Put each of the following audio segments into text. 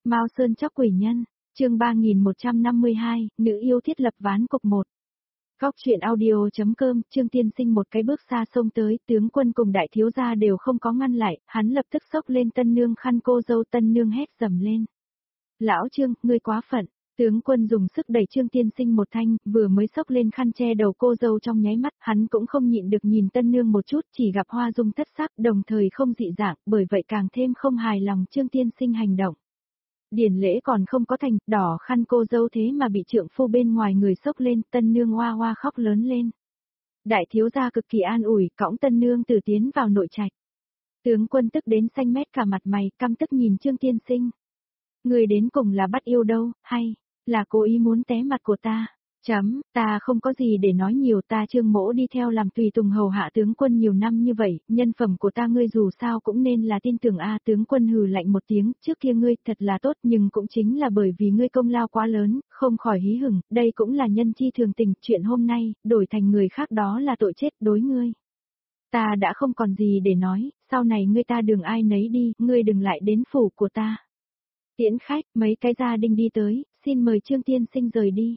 Mao Sơn Chóc Quỷ Nhân, chương 3152, nữ yêu thiết lập ván cục 1. Góc truyện audio.com, Trương Tiên Sinh một cái bước xa xông tới, tướng quân cùng đại thiếu gia đều không có ngăn lại, hắn lập tức xốc lên tân nương khăn cô dâu, tân nương hét dầm lên. Lão Trương, ngươi quá phận. Tướng quân dùng sức đẩy Trương Tiên Sinh một thanh, vừa mới xốc lên khăn che đầu cô dâu trong nháy mắt, hắn cũng không nhịn được nhìn tân nương một chút, chỉ gặp hoa dung thất sắc, đồng thời không dị dạng, bởi vậy càng thêm không hài lòng Trương Tiên Sinh hành động. Điển lễ còn không có thành, đỏ khăn cô dâu thế mà bị trượng phu bên ngoài người xốc lên, tân nương hoa hoa khóc lớn lên. Đại thiếu gia cực kỳ an ủi, cõng tân nương từ tiến vào nội trạch. Tướng quân tức đến xanh mét cả mặt mày, căm tức nhìn Trương Tiên Sinh. Người đến cùng là bắt yêu đâu, hay là cố ý muốn té mặt của ta? Ta không có gì để nói nhiều, ta Trương mỗ đi theo làm tùy tùng hầu hạ tướng quân nhiều năm như vậy, nhân phẩm của ta ngươi dù sao cũng nên là tin tưởng a. Tướng quân hừ lạnh một tiếng, trước kia ngươi thật là tốt nhưng cũng chính là bởi vì ngươi công lao quá lớn, không khỏi hí hửng, đây cũng là nhân chi thường tình, chuyện hôm nay, đổi thành người khác đó là tội chết đối ngươi. Ta đã không còn gì để nói, sau này ngươi ta đường ai nấy đi, ngươi đừng lại đến phủ của ta. Tiễn khách, mấy cái gia đình đi tới, xin mời Trương Tiên Sinh rời đi.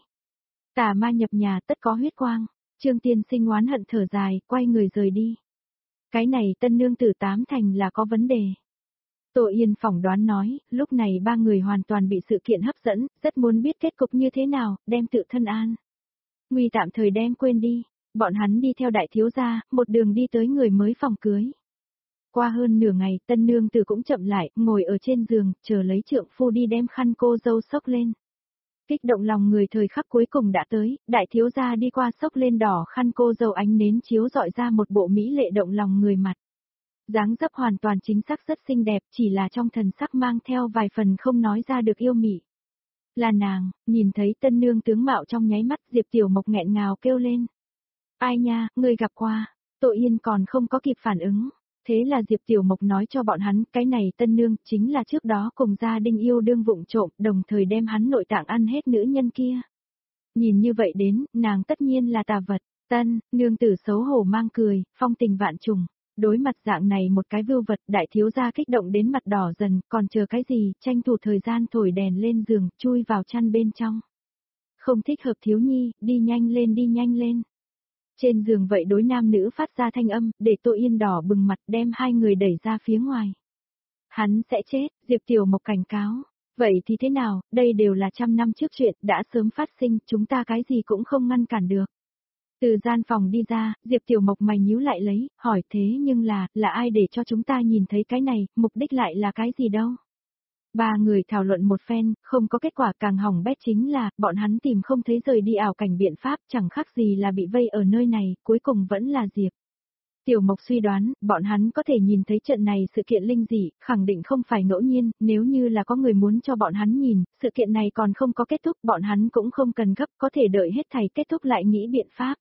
Tà ma nhập nhà tất có huyết quang, Trương Tiên Sinh oán hận thở dài, quay người rời đi. Cái này tân nương tử tám thành là có vấn đề. Tô Yên phỏng đoán nói, lúc này ba người hoàn toàn bị sự kiện hấp dẫn, rất muốn biết kết cục như thế nào, đem tự thân an. Nguy tạm thời đem quên đi, bọn hắn đi theo đại thiếu gia, một đường đi tới người mới phòng cưới. Qua hơn nửa ngày, tân nương tử cũng chậm lại, ngồi ở trên giường, chờ lấy trượng phu đi đem khăn cô dâu xốc lên. Kích động lòng người thời khắc cuối cùng đã tới, đại thiếu gia đi qua xốc lên đỏ khăn cô dâu, ánh nến chiếu dọi ra một bộ mỹ lệ động lòng người mặt. Dáng dấp hoàn toàn chính xác rất xinh đẹp, chỉ là trong thần sắc mang theo vài phần không nói ra được yêu mị. Là nàng, nhìn thấy tân nương tướng mạo trong nháy mắt, Diệp Tiểu Mộc nghẹn ngào kêu lên. Ai nha, ngươi gặp qua. Tô Yên còn không có kịp phản ứng. Thế là Diệp Tiểu Mộc nói cho bọn hắn, cái này tân nương chính là trước đó cùng gia đình yêu đương vụng trộm, đồng thời đem hắn nội tạng ăn hết nữ nhân kia. Nhìn như vậy đến, nàng tất nhiên là tà vật. Tân nương tử xấu hổ mang cười, phong tình vạn trùng. Đối mặt dạng này một cái vưu vật, đại thiếu gia kích động đến mặt đỏ dần, còn chờ cái gì, tranh thủ thời gian thổi đèn lên giường, chui vào chăn bên trong. Không thích hợp thiếu nhi, đi nhanh lên đi nhanh lên. Trên giường vậy đối nam nữ phát ra thanh âm, để Tô Yên đỏ bừng mặt đem hai người đẩy ra phía ngoài. Hắn sẽ chết, Diệp Tiểu Mộc cảnh cáo. Vậy thì thế nào, đây đều là trăm năm trước chuyện, đã sớm phát sinh, chúng ta cái gì cũng không ngăn cản được. Từ gian phòng đi ra, Diệp Tiểu Mộc mày nhíu lại lấy, hỏi thế nhưng là ai để cho chúng ta nhìn thấy cái này, mục đích lại là cái gì đâu. Ba người thảo luận một phen, không có kết quả, càng hỏng bét chính là, bọn hắn tìm không thấy rời đi ảo cảnh biện pháp, chẳng khác gì là bị vây ở nơi này, cuối cùng vẫn là Diệp. Tiểu Mộc suy đoán, bọn hắn có thể nhìn thấy trận này sự kiện linh dị, khẳng định không phải ngẫu nhiên, nếu như là có người muốn cho bọn hắn nhìn, sự kiện này còn không có kết thúc, bọn hắn cũng không cần gấp, có thể đợi hết thảy kết thúc lại nghĩ biện pháp.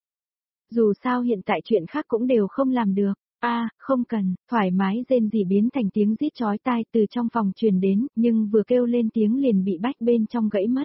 Dù sao hiện tại chuyện khác cũng đều không làm được. Không cần, thoải mái rên rỉ biến thành tiếng rít chói tai từ trong phòng truyền đến, nhưng vừa kêu lên tiếng liền bị bách bên trong gãy mất.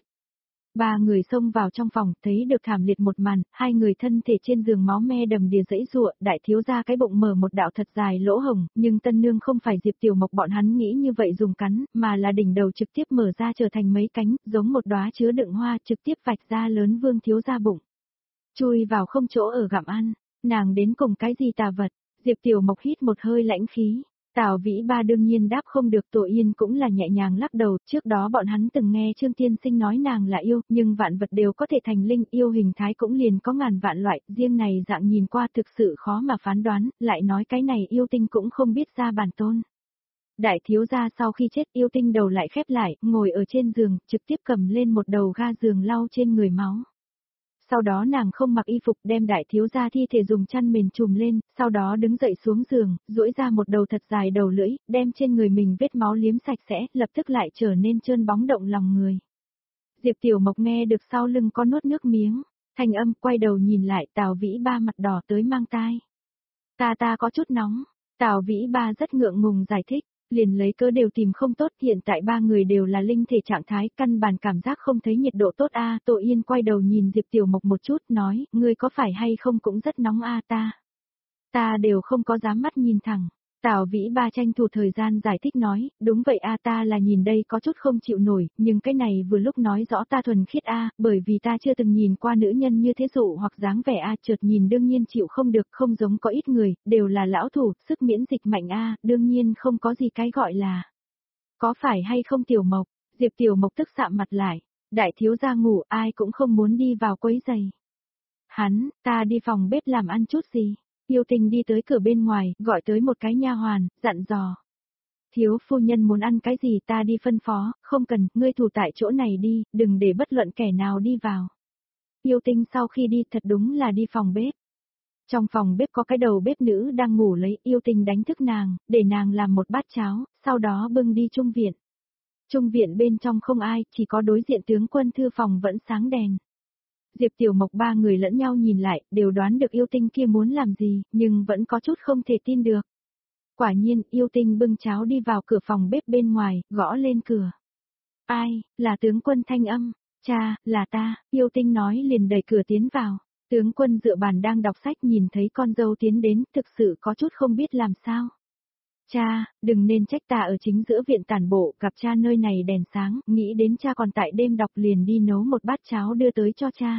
Ba người xông vào trong phòng, thấy được thảm liệt một màn, hai người thân thể trên giường máu me đầm đìa giãy giụa, đại thiếu gia cái bụng mở một đạo thật dài lỗ hồng, nhưng tân nương không phải Diệp Tiểu Mộc bọn hắn nghĩ như vậy dùng cắn, mà là đỉnh đầu trực tiếp mở ra trở thành mấy cánh, giống một đóa chứa đựng hoa trực tiếp vạch ra lớn vương thiếu gia bụng. Chui vào không chỗ ở gặm ăn, nàng đến cùng cái gì tà vật. Diệp Tiểu Mộc hít một hơi lãnh khí. Tào Vĩ Ba đương nhiên đáp không được, Tô Yên cũng là nhẹ nhàng lắc đầu, trước đó bọn hắn từng nghe Trương Tiên Sinh nói nàng là yêu, nhưng vạn vật đều có thể thành linh, yêu hình thái cũng liền có ngàn vạn loại, riêng này dạng nhìn qua thực sự khó mà phán đoán, lại nói cái này yêu tinh cũng không biết ra bản tôn. Đại thiếu gia sau khi chết yêu tinh đầu lại khép lại, ngồi ở trên giường, trực tiếp cầm lên một đầu ga giường lau trên người máu. Sau đó nàng không mặc y phục đem đại thiếu gia thi thể dùng chăn mền trùm lên, sau đó đứng dậy xuống giường, duỗi ra một đầu thật dài đầu lưỡi, đem trên người mình vết máu liếm sạch sẽ, lập tức lại trở nên trơn bóng động lòng người. Diệp Tiểu Mộc nghe được sau lưng có nuốt nước miếng, thanh âm quay đầu nhìn lại, Tào Vĩ Ba mặt đỏ tới mang tai. Ta có chút nóng, Tào Vĩ Ba rất ngượng ngùng giải thích. Liền lấy cớ đều tìm không tốt, hiện tại ba người đều là linh thể trạng thái, căn bản cảm giác không thấy nhiệt độ tốt a. Tô Yên quay đầu nhìn Diệp Tiểu Mộc một chút, nói, ngươi có phải hay không cũng rất nóng a. Ta đều không có dám mắt nhìn thẳng. Tào Vĩ Ba tranh thủ thời gian giải thích nói, đúng vậy a, ta là nhìn đây có chút không chịu nổi, nhưng cái này vừa lúc nói rõ ta thuần khiết a, bởi vì ta chưa từng nhìn qua nữ nhân như thế dụ hoặc dáng vẻ a, chợt nhìn đương nhiên chịu không được, không giống có ít người, đều là lão thủ, sức miễn dịch mạnh a, đương nhiên không có gì cái gọi là. Có phải hay không Tiểu Mộc? Diệp Tiểu Mộc tức sạm mặt lại, đại thiếu gia ngủ ai cũng không muốn đi vào quấy giày. Hắn, ta đi phòng bếp làm ăn chút gì. Yêu Tinh đi tới cửa bên ngoài, gọi tới một cái nha hoàn, dặn dò. Thiếu phu nhân muốn ăn cái gì ta đi phân phó, không cần, ngươi thủ tại chỗ này đi, đừng để bất luận kẻ nào đi vào. Yêu Tinh sau khi đi thật đúng là đi phòng bếp. Trong phòng bếp có cái đầu bếp nữ đang ngủ lấy, Yêu Tinh đánh thức nàng, để nàng làm một bát cháo, sau đó bưng đi trung viện. Trung viện bên trong không ai, chỉ có đối diện tướng quân thư phòng vẫn sáng đèn. Diệp Tiểu Mộc ba người lẫn nhau nhìn lại, đều đoán được Yêu Tinh kia muốn làm gì, nhưng vẫn có chút không thể tin được. Quả nhiên, Yêu Tinh bưng cháo đi vào cửa phòng bếp bên ngoài, gõ lên cửa. Ai, là tướng quân thanh âm, cha, là ta, Yêu Tinh nói liền đẩy cửa tiến vào. Tướng quân dựa bàn đang đọc sách nhìn thấy con dâu tiến đến, thực sự có chút không biết làm sao. Cha, đừng nên trách ta ở chính giữa viện tản bộ, gặp cha nơi này đèn sáng, nghĩ đến cha còn tại đêm đọc liền đi nấu một bát cháo đưa tới cho cha.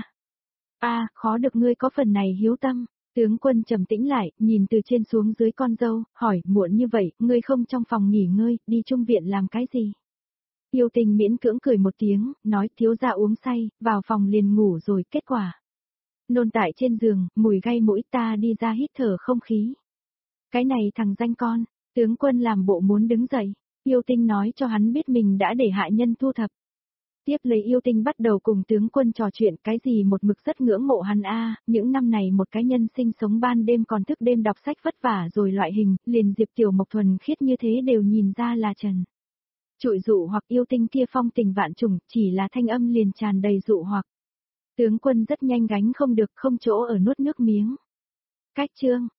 Khó được ngươi có phần này hiếu tâm. Tướng quân trầm tĩnh lại, nhìn từ trên xuống dưới con dâu, hỏi, muộn như vậy, ngươi không trong phòng nghỉ ngơi, đi trung viện làm cái gì? Yêu Tinh miễn cưỡng cười một tiếng, nói thiếu gia uống say, vào phòng liền ngủ rồi, kết quả. Nôn tại trên giường, mùi gây mũi ta đi ra hít thở không khí. Cái này thằng danh con, tướng quân làm bộ muốn đứng dậy, Yêu Tinh nói cho hắn biết mình đã để hạ nhân thu thập. Tiếp lấy Yêu Tinh bắt đầu cùng tướng quân trò chuyện cái gì một mực rất ngưỡng mộ hắn những năm này một cái nhân sinh sống ban đêm còn thức đêm đọc sách vất vả rồi loại hình, liền Diệp Tiểu Mộc thuần khiết như thế đều nhìn ra là trần. Trụi dụ hoặc Yêu Tinh kia phong tình vạn trùng, chỉ là thanh âm liền tràn đầy dụ hoặc. Tướng quân rất nhanh gánh không được không chỗ ở nuốt nước miếng. Cách chương